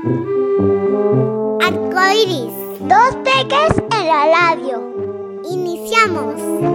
Arcoiris, dos peques en la radio. Iniciamos.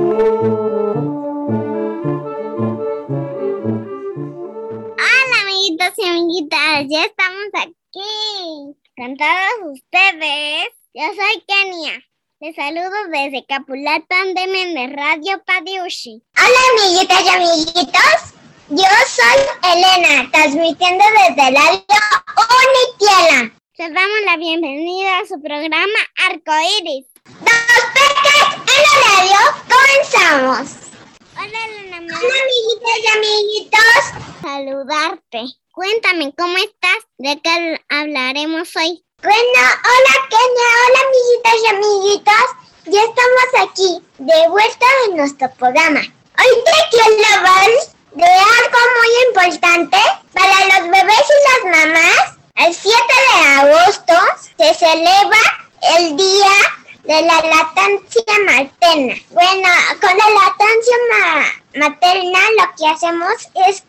Hola amiguitos y amiguitas, ya estamos aquí con todos ustedes. Yo soy Kenia. Les saludo desde Capulatan de Méndez, Radio Padiushi. Hola amiguitas y amiguitos, yo soy Elena, transmitiendo desde Radio Unitiela. Les damos la bienvenida a su programa Arcoiris. Dos peques en la radio, comenzamos. Hola Elena. Hola amiguitas y amiguitos. Saludarte. Cuéntame, ¿cómo estás? ¿De qué hablaremos hoy? Bueno, hola Kenia, hola amiguitas y amiguitos. Ya estamos aquí, de vuelta en nuestro programa. Hoy te quiero hablar de algo muy importante para los bebés y las mamás. El 7 de agosto se celebra el Día de la Lactancia Materna. Bueno, con la lactancia materna lo que hacemos es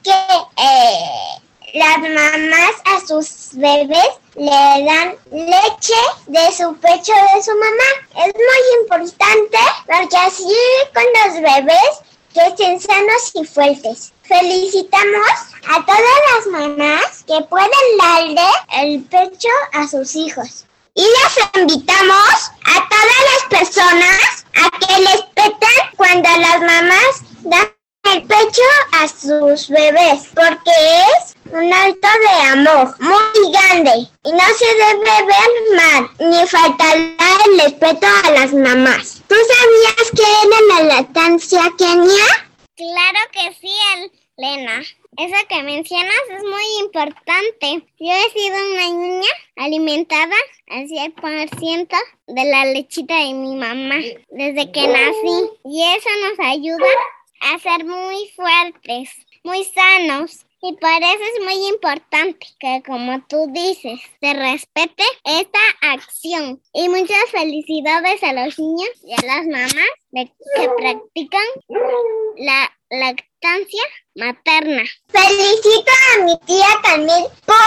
que las mamás a sus bebés le dan leche de su pecho de su mamá. Es muy importante porque así con los bebés crecen sanos y fuertes. Felicitamos a todas las mamás que pueden darle el pecho a sus hijos. Y les invitamos a todas las personas a que les peten cuando las mamás dan el pecho a sus bebés, porque es un acto de amor muy grande y no se debe ver mal ni faltará el respeto a las mamás. ¿Tú sabías qué era la lactancia, Kenia? Claro que sí, Elena. Eso que mencionas es muy importante. Yo he sido una niña alimentada al 100% de la lechita de mi mamá desde que nací. Y eso nos ayuda a ser muy fuertes, muy sanos. Y por eso es muy importante que, como tú dices, se respete esta acción. Y muchas felicidades a los niños y a las mamás que practican la lactancia materna. Felicito a mi tía también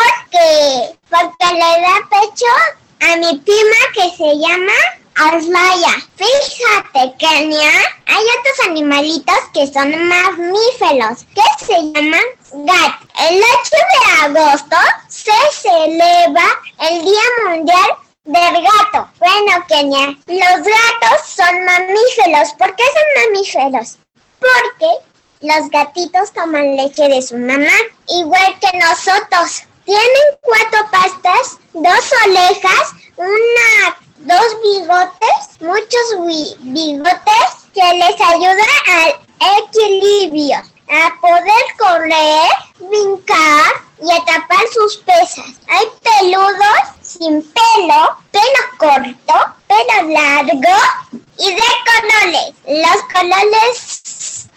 porque le da pecho a mi prima que se llama Aslaya. Fíjate, Kenia, hay otros animalitos que son mamíferos que se llaman gatos. El 8 de agosto se celebra el Día Mundial del Gato. Bueno, Kenia, los gatos son mamíferos. ¿Por qué son mamíferos? Porque los gatitos toman leche de su mamá, igual que nosotros. Tienen 4 patas, 2 orejas, 2 bigotes, muchos bigotes que les ayudan al equilibrio, a poder correr, brincar y atrapar sus presas. Hay peludos sin pelo, pelo corto, pelo largo y de colores. Los colores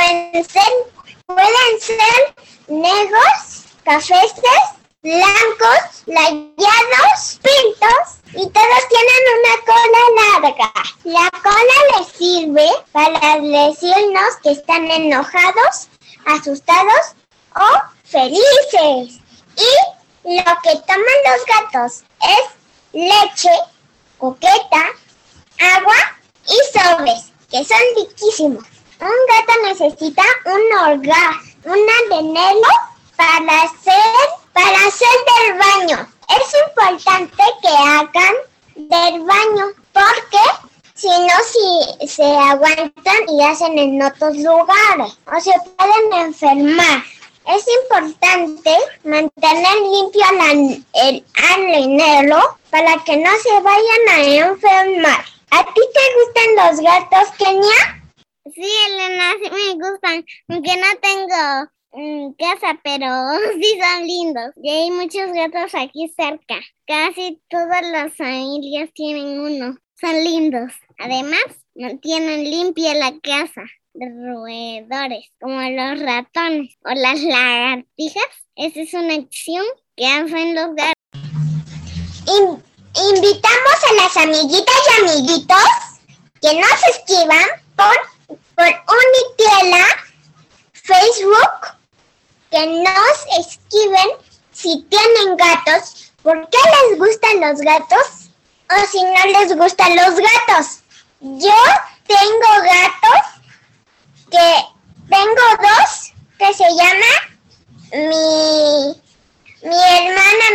pueden ser negros, cafeces, blancos, layados, pintos y todos tienen una cola larga. La cola les sirve para decirnos que están enojados, asustados o felices. Y lo que toman los gatos es leche, coqueta, agua y sobres, que son riquísimos. Un gato necesita un arenero para hacer del baño. Es importante que hagan del baño porque si no se aguantan y hacen en otros lugares o se pueden enfermar. Es importante mantener limpio el arenero para que no se vayan a enfermar. ¿A ti te gustan los gatos, Kenia? Sí, Elena, sí me gustan, aunque no tengo casa, pero sí son lindos. Y hay muchos gatos aquí cerca. Casi todas las familias tienen uno. Son lindos. Además, mantienen limpia la casa de roedores, como los ratones o las lagartijas. Esa es una acción que hacen los gatos. Invitamos a las amiguitas y amiguitos que nos escriban por Unitiela, Facebook, que nos escriben si tienen gatos ¿Por qué les gustan los gatos? O si no les gustan los gatos. Yo tengo gatos tengo dos que se llama mi hermana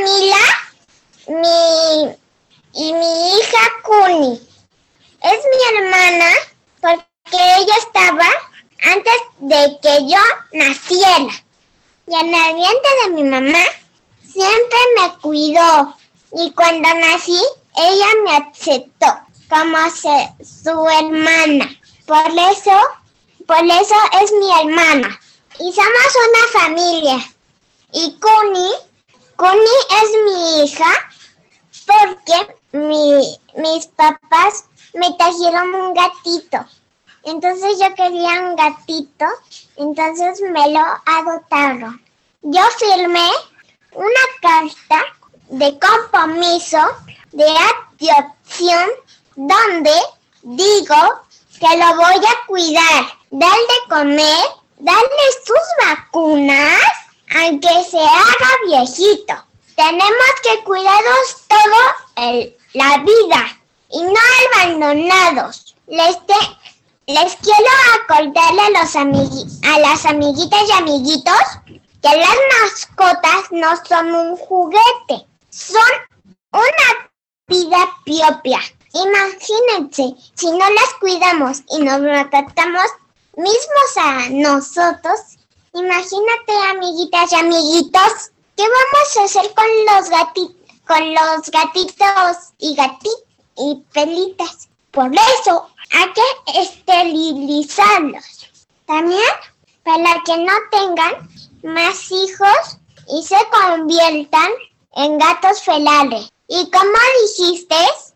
Mila y mi hija Kuni. Es mi hermana porque ella estaba antes de que yo naciera. Y en el vientre de mi mamá siempre me cuidó. Y cuando nací, ella me aceptó como su hermana. Por eso es mi hermana. Y somos una familia. Y Kuni es mi hija porque mis papás me trajeron un gatito. Entonces yo quería un gatito, entonces me lo adoptaron. Yo firmé una carta de compromiso de adopción donde digo que lo voy a cuidar, darle de comer, darle sus vacunas, aunque se haga viejito. Tenemos que cuidarlos toda la vida y no abandonados. Les quiero acordarle a las amiguitas y amiguitos que las mascotas no son un juguete, son una vida propia. Imagínense, si no las cuidamos y nos tratamos mismos a nosotros, imagínate, amiguitas y amiguitos, ¿qué vamos a hacer con los gatitos y pelitas? Por eso hay que esterilizarlos. También para que no tengan más hijos y se conviertan en gatos felares. Y como dijiste,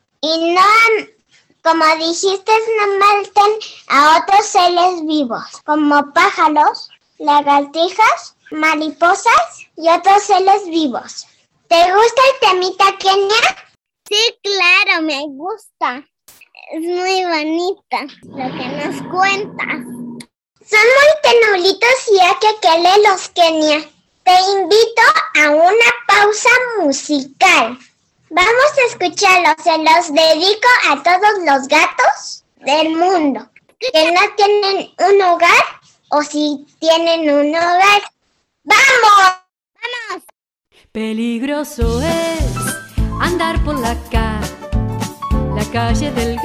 no maten a otros seres vivos, como pájaros, lagartijas, mariposas y otros seres vivos. ¿Te gusta el temita, Kenia? Sí, claro, me gusta. Es muy bonita lo que nos cuentas. Son muy tenulitos y hay que quererlos, Kenia. Te invito a una pausa musical. Vamos a escucharlos. Se los dedico a todos los gatos del mundo que no tienen un hogar o si tienen un hogar. ¡Vamos! ¡Vamos! Peligroso es andar por la calle del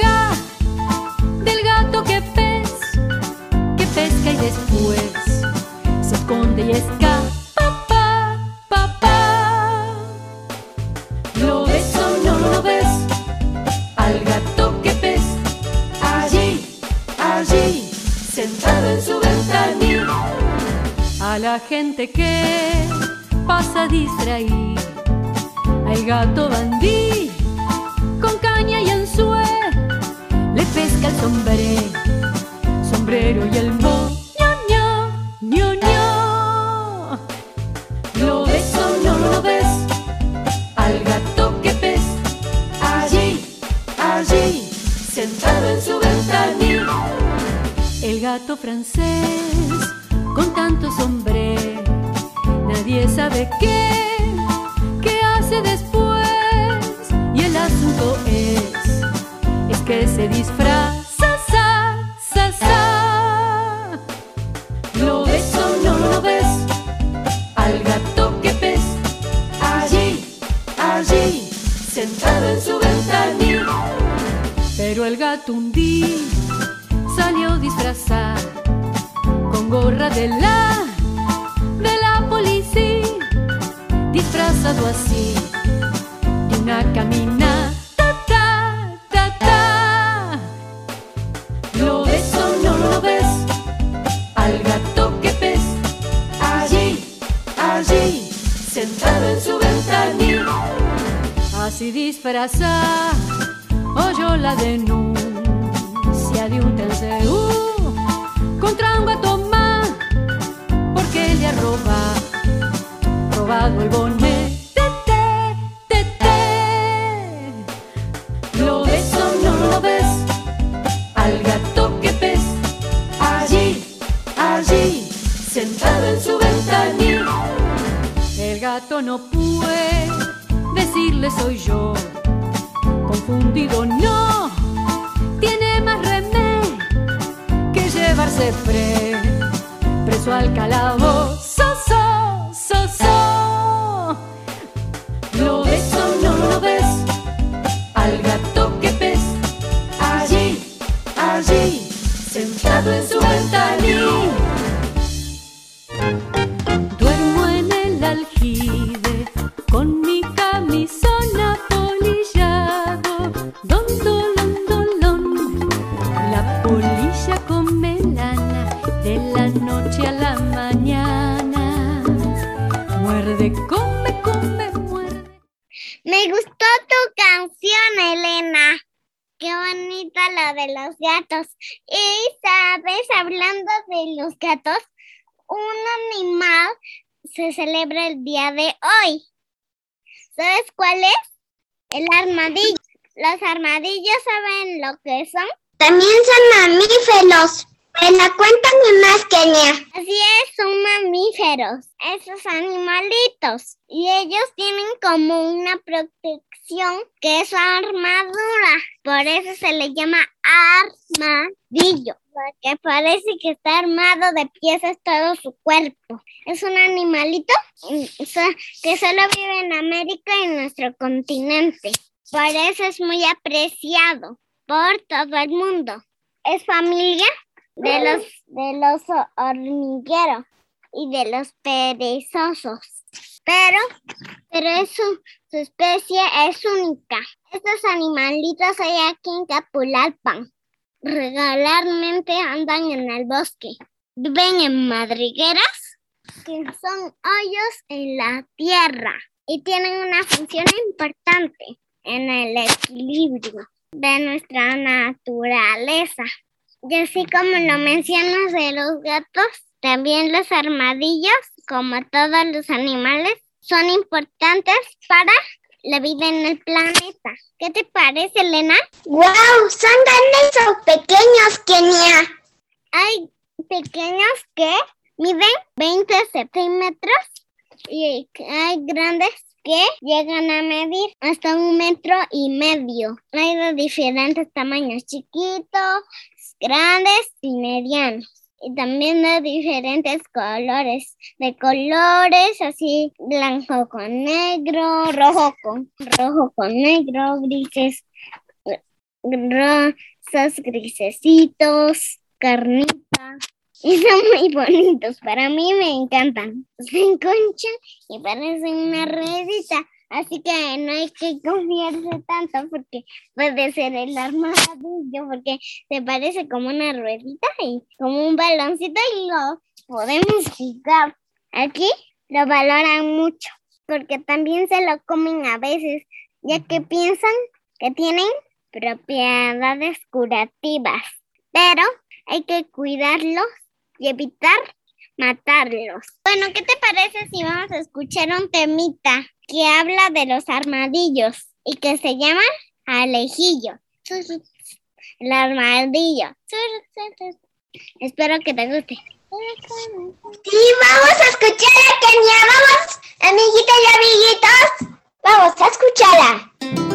gato que pesca y después se esconde y escapa, papá. ¿Lo ves o no lo ves? Al gato que pesca allí, sentado en su ventanilla. A la gente que pasa distraída, al gato bandí con caña y anzuelo le pesca el sombrero y el ño. ¿Lo ves o no lo ves? Al gato que pesca allí, sentado en su ventanilla. El gato francés con tanto sombrero, nadie sabe qué hace después. Y el asunto es que se disfraza, ¿Lo ves o no lo ves? Al gato que pesca allí, sentado en su ventanilla. Pero el gato un día salió disfrazado con gorra de la policía, disfrazado así de una caminata. ¿Lo ves o no lo ves? Al gato que pesca allí, sentado en su ventanilla. Así disfrazada oyó la denuncia de un TCU contra un gato más porque le ha robado el bonete. ¿Lo ves o no lo ves? Al gato que pesca allí, sentado en su ventanilla. El gato no puede decir culpable soy yo. Confundido no, tiene más remedio que llevarse preso al calabozo. ¿Lo ves o no lo ves? Al gato que pes, allí, sentado en su ventanil. Duermo en el aljibe con mi camisón apolillado. Don, la polilla come lana de la noche a la mañana. Muerde, come, muerde. Me gustó tu canción, Elena. Qué bonita la de los gatos. Y sabes, hablando de los gatos, un animal se celebra el día de hoy. ¿Sabes cuál es? El armadillo. ¿Los armadillos saben lo que son? También son mamíferos. Me la cuentan más, Kenia. Así es, son mamíferos, esos animalitos. Y ellos tienen como una protección que es armadura. Por eso se le llama armadillo. Porque parece que está armado de piezas todo su cuerpo. Es un animalito que solo vive en América y en nuestro continente. Por eso es muy apreciado por todo el mundo. Es familia de los hormigueros y de los perezosos. Pero su especie es única. Estos animalitos hay aquí en Capulalpan. Regularmente andan en el bosque. Viven en madrigueras, que son hoyos en la tierra, y tienen una función importante en el equilibrio de nuestra naturaleza. Y así como lo mencionas de los gatos, también los armadillos, como todos los animales, son importantes para la vida en el planeta. ¿Qué te parece, Elena? ¡Wow! ¿Son grandes o pequeños, Kenia? Hay pequeños que miden 20 centímetros y hay grandes que llegan a medir hasta 1,5 metros. Hay de diferentes tamaños, chiquitos, grandes y medianos. Y también de diferentes colores, así blanco con negro, rojo con negro, grises, rosas, grisecitos, carnita. Y son muy bonitos, para mí me encantan. Se enconchan y parecen una ruedita. Así que no hay que confiarse tanto porque puede ser el armadillo, porque se parece como una ruedita y como un baloncito y lo podemos jugar. Aquí lo valoran mucho porque también se lo comen a veces, ya que piensan que tienen propiedades curativas. Pero hay que cuidarlos y evitar matarlos. Bueno, ¿qué te parece si vamos a escuchar un temita que habla de los armadillos y que se llama Alejillo? El armadillo. Espero que te guste. Sí, vamos a escuchar a Kenia. Vamos, amiguitas y amiguitos. Vamos a escucharla.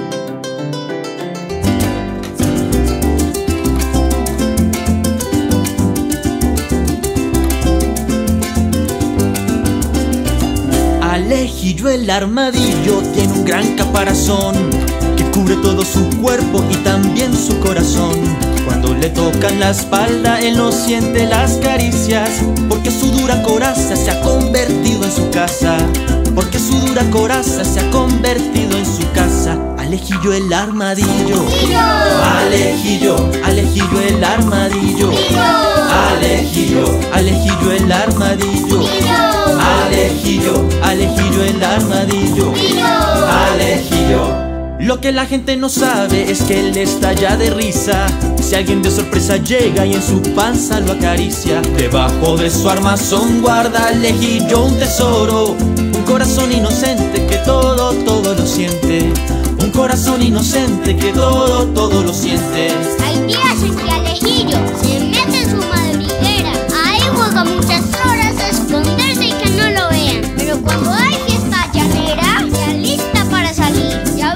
Alejillo el armadillo tiene un gran caparazón que cubre todo su cuerpo y también su corazón. Cuando le tocan la espalda él no siente las caricias, porque su dura coraza se ha convertido en su casa. Porque su dura coraza se ha convertido en su casa. Alejillo el armadillo. Alejillo, Alejillo el armadillo. Alejillo, Alejillo el armadillo. Alejillo, Alejillo el armadillo. Alejillo. Lo que la gente no sabe es que él estalla de risa si alguien de sorpresa llega y en su panza lo acaricia. Debajo de su armazón guarda Alejillo un tesoro, un corazón inocente que todo lo siente. Un corazón inocente que todo lo siente. Hay días en que Alejillo se mete en su madriguera. Ahí juega muchas horas a esconderse y que no lo vean. Pero cuando hay fiesta llanera, se alista para salir. Ya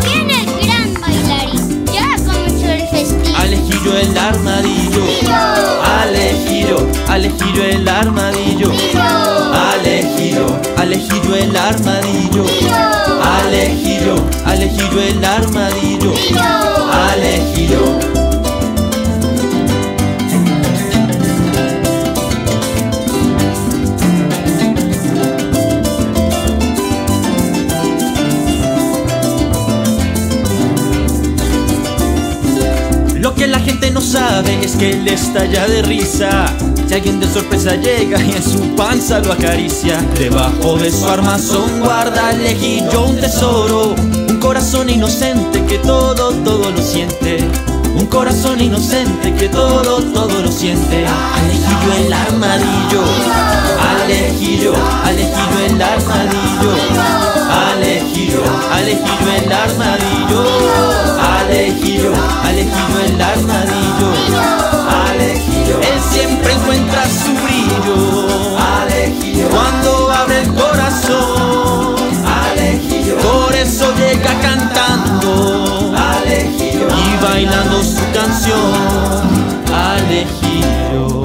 Alejillo el armadillo. Alejillo, Alejillo el armadillo. Alejillo, Alejillo el armadillo. Alejillo. Lo que la gente no sabe es que él estalla de risa si alguien de sorpresa llega y en su panza lo acaricia. Debajo de su armazón guarda Alejillo un tesoro, un corazón inocente que todo lo siente. Un corazón inocente que todo lo siente. Alejillo el armadillo. Alejillo, Alejillo el armadillo. Alejillo, Alejillo el armadillo. Alejillo, Alejillo el armadillo. Alejillo, él siempre encuentra su brillo. Alejillo, cuando abre el corazón. Alejillo, por eso llega cantando. Alejillo, y bailando su canción. Alejillo.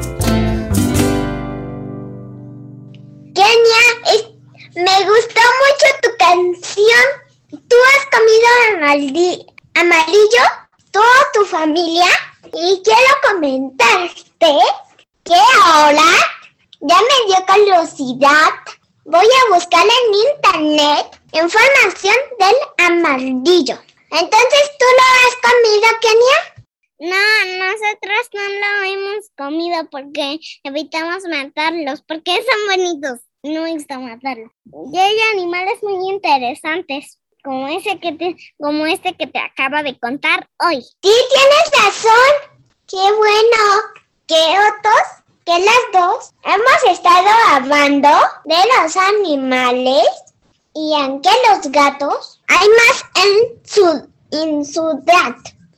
Kenia, me gustó mucho tu canción. ¿Tú has comido amarillo? ¿Toda tu familia? Y quiero comentarte que ahora ya me dio curiosidad. Voy a buscar en internet información del amarillo. Entonces, ¿tú lo has comido, Kenia? No, nosotros no lo hemos comido porque evitamos matarlos, porque son bonitos. No me gusta matarlos. Y hay animales muy interesantes, como este que te acaba de contar hoy. Sí, tienes razón. ¡Qué bueno! Que las dos hemos estado hablando de los animales y aunque los gatos hay más en ciudad.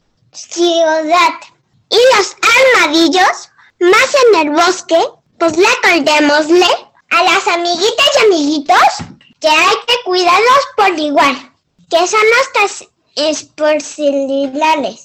Y los armadillos más en el bosque, pues recordémosle a las amiguitas y amiguitos que hay que cuidarlos por igual, que son nuestras responsabilidades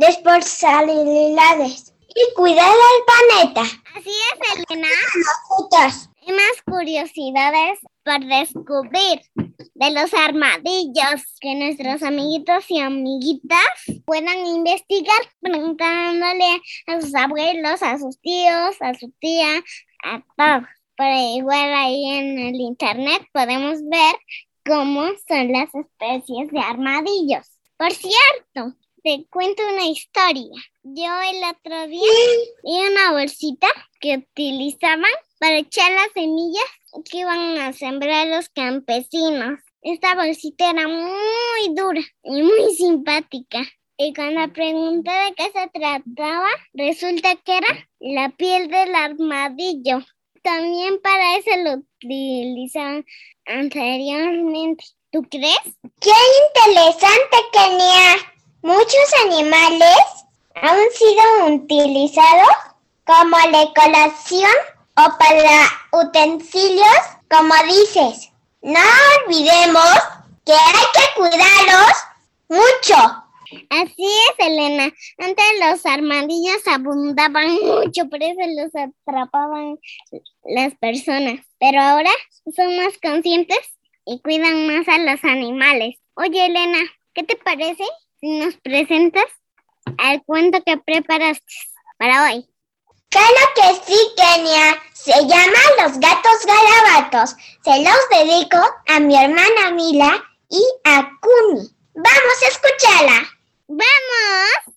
y cuidar el planeta. Así es, Elena. Nosotros. Hay más curiosidades por descubrir de los armadillos que nuestros amiguitos y amiguitas puedan investigar preguntándole a sus abuelos, a sus tíos, a su tía, a todos. Pero igual ahí en el internet podemos ver cómo son las especies de armadillos. Por cierto, te cuento una historia. Yo el otro día vi una bolsita que utilizaban para echar las semillas que iban a sembrar los campesinos. Esta bolsita era muy dura y muy simpática. Y cuando pregunté de qué se trataba, resulta que era la piel del armadillo. También para eso lo utilizaban anteriormente. ¿Tú crees? ¡Qué interesante, Kenia! Muchos animales han sido utilizados como decoración o para utensilios, como dices. No olvidemos que hay que cuidarlos mucho. Así es, Elena. Antes los armadillos abundaban mucho, por eso los atrapaban las personas. Pero ahora son más conscientes y cuidan más a los animales. Oye, Elena, ¿qué te parece si nos presentas el cuento que preparaste para hoy? Claro que sí, Kenia. Se llama Los gatos garabatos. Se los dedico a mi hermana Mila y a Kuni. ¡Vamos a escucharla! ¡Vamos!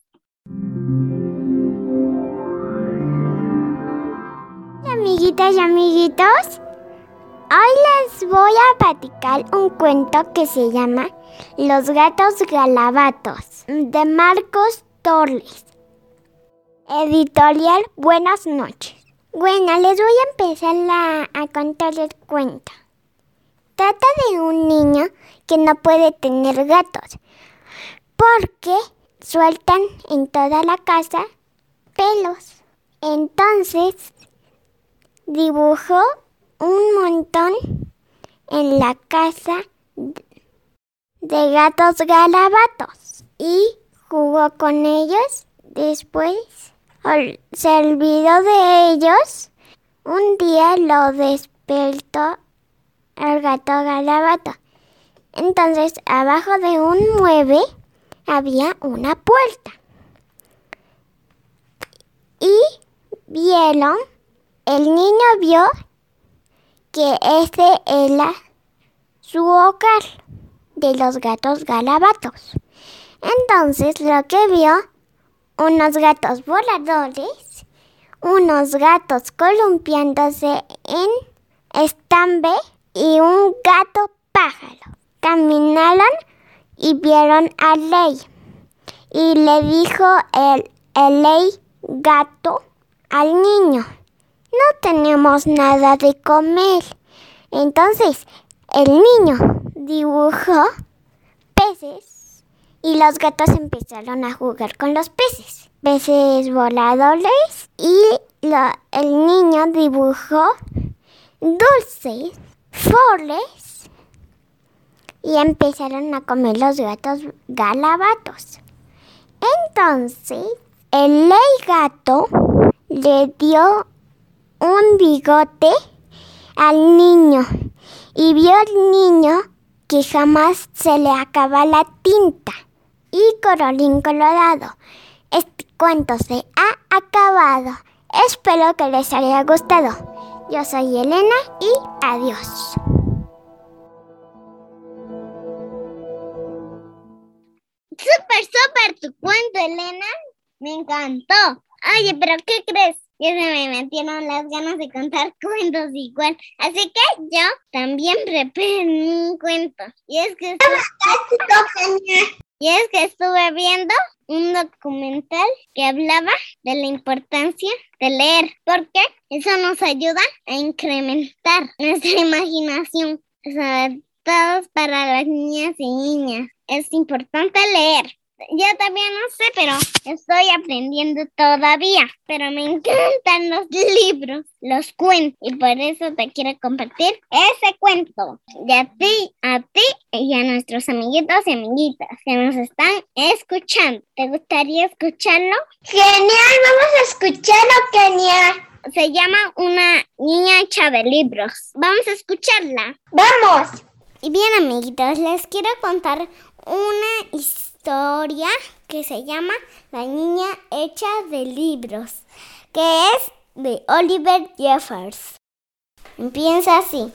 Amiguitas y amiguitos, hoy les voy a platicar un cuento que se llama Los gatos garabatos, de Marcos Torres. Editorial Buenas noches. Bueno, les voy a empezar a contar el cuento. Trata de un niño que no puede tener gatos porque sueltan en toda la casa pelos. Entonces dibujó un montón en la casa de gatos garabatos y jugó con ellos. Después se olvidó de ellos. Un día lo despertó el gato Galabato. Entonces, abajo de un mueble había una puerta. Y el niño vio que ese era su hogar de los gatos Galabatos. Entonces lo que vio, unos gatos voladores, unos gatos columpiándose en estambre y un gato pájaro. Caminaron y vieron a Ley. Y le dijo el Ley gato al niño: no tenemos nada de comer. Entonces el niño dibujó peces y los gatos empezaron a jugar con los peces. Peces voladores, y el niño dibujó dulces, flores, y empezaron a comer los gatos Galabatos. Entonces el Ley gato le dio un bigote al niño y vio al niño que jamás se le acaba la tinta. Y colorín colorado, este cuento se ha acabado. Espero que les haya gustado. Yo soy Elena y adiós. Súper tu cuento, Elena. Me encantó. Oye, pero ¿qué crees? Ya se me metieron las ganas de contar cuentos igual. Así que yo también preparé un cuento. Y es que estuve viendo un documental que hablaba de la importancia de leer, porque eso nos ayuda a incrementar nuestra imaginación, sobre todo para las niñas y niñas. Es importante leer. Yo todavía no sé, pero estoy aprendiendo todavía. Pero me encantan los libros, los cuentos. Y por eso te quiero compartir ese cuento. Y a ti y a nuestros amiguitos y amiguitas que nos están escuchando. ¿Te gustaría escucharlo? Genial, vamos a escucharlo, Kenia. Se llama Una niña hecha de libros. Vamos a escucharla. ¡Vamos! Y bien, amiguitos, les quiero contar una historia que se llama La niña hecha de libros, que es de Oliver Jeffers. Empieza así.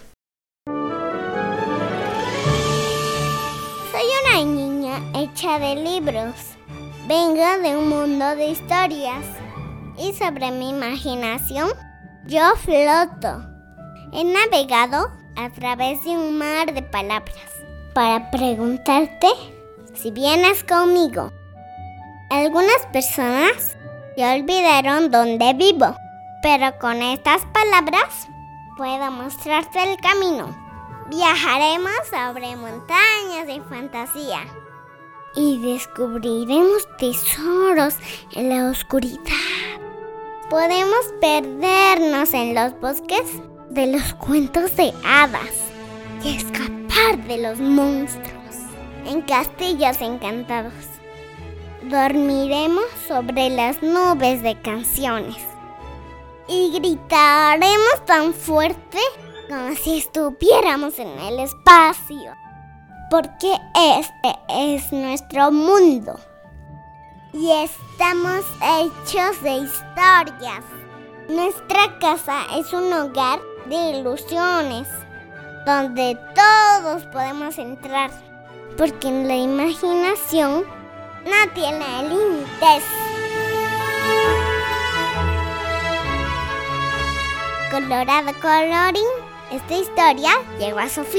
Soy una niña hecha de libros. Vengo de un mundo de historias. Y sobre mi imaginación, yo floto. He navegado a través de un mar de palabras para preguntarte si vienes conmigo. Algunas personas ya olvidaron dónde vivo, pero con estas palabras puedo mostrarte el camino. Viajaremos sobre montañas de fantasía y descubriremos tesoros en la oscuridad. Podemos perdernos en los bosques de los cuentos de hadas y escapar de los monstruos en castillos encantados. Dormiremos sobre las nubes de canciones y gritaremos tan fuerte como si estuviéramos en el espacio, porque este es nuestro mundo y estamos hechos de historias. Nuestra casa es un hogar de ilusiones donde todos podemos entrar, porque en la imaginación no tiene límites. Colorado colorín, esta historia llegó a su fin.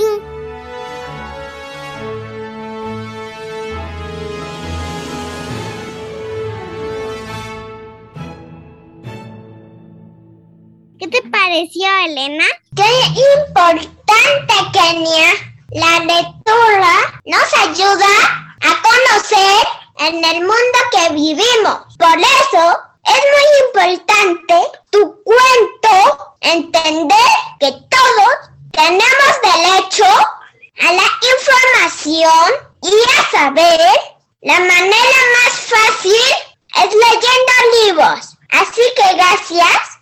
¿Qué te pareció, Elena? ¡Qué importante, Kenia! La lectura nos ayuda a conocer en el mundo que vivimos. Por eso es muy importante tu cuento, entender que todos tenemos derecho a la información y a saber. La manera más fácil es leyendo libros. Así que gracias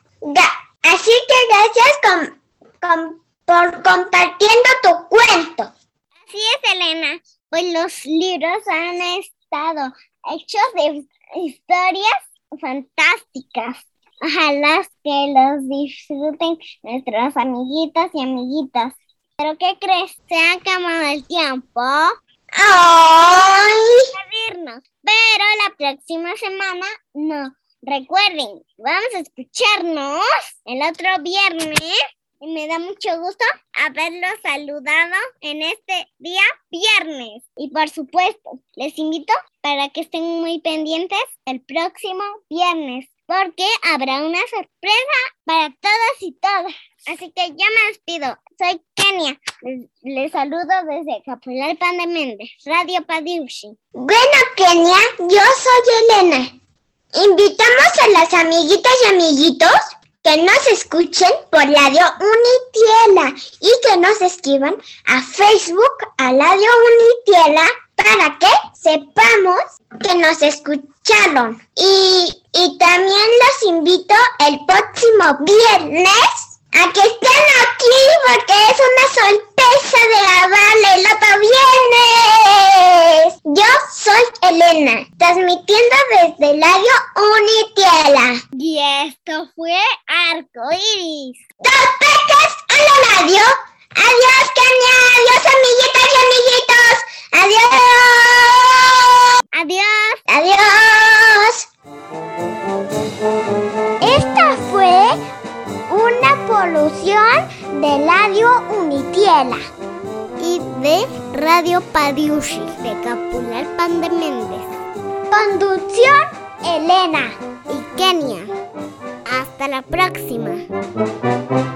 por compartiendo tu cuento. Así es, Elena. Pues los libros han estado hechos de historias fantásticas. Ojalá que los disfruten nuestros amiguitos y amiguitas. ¿Pero qué crees? Se ha acabado el tiempo. ¡Ay! Irnos. Pero la próxima semana no. Recuerden, vamos a escucharnos el otro viernes. Y me da mucho gusto haberlos saludado en este día viernes. Y por supuesto, les invito para que estén muy pendientes el próximo viernes, porque habrá una sorpresa para todos y todas. Así que ya me despido. Soy Kenia. Les saludo desde Capulalpan de Méndez, Radio Padiushi. Bueno, Kenia, yo soy Elena. Invitamos a las amiguitas y amiguitos que nos escuchen por Radio Unitiela y que nos escriban a Facebook a Radio Unitiela para que sepamos que nos escucharon. Y también los invito el próximo viernes a que estén aquí porque es una sorpresa de grabar el otro viernes. Yo soy Elena, transmitiendo desde Radio Unitiela. Y esto fue Arco Iris. ¡Dos peces en la radio! ¡Adiós, Kenia! ¡Adiós, amiguitas y amiguitos! ¡Adiós! ¡Adiós! Esta fue una producción de Radio Unitiela y de Radio Padiushi de Capulalpan de Méndez. Conducción Elena y Kenia. Hasta la próxima.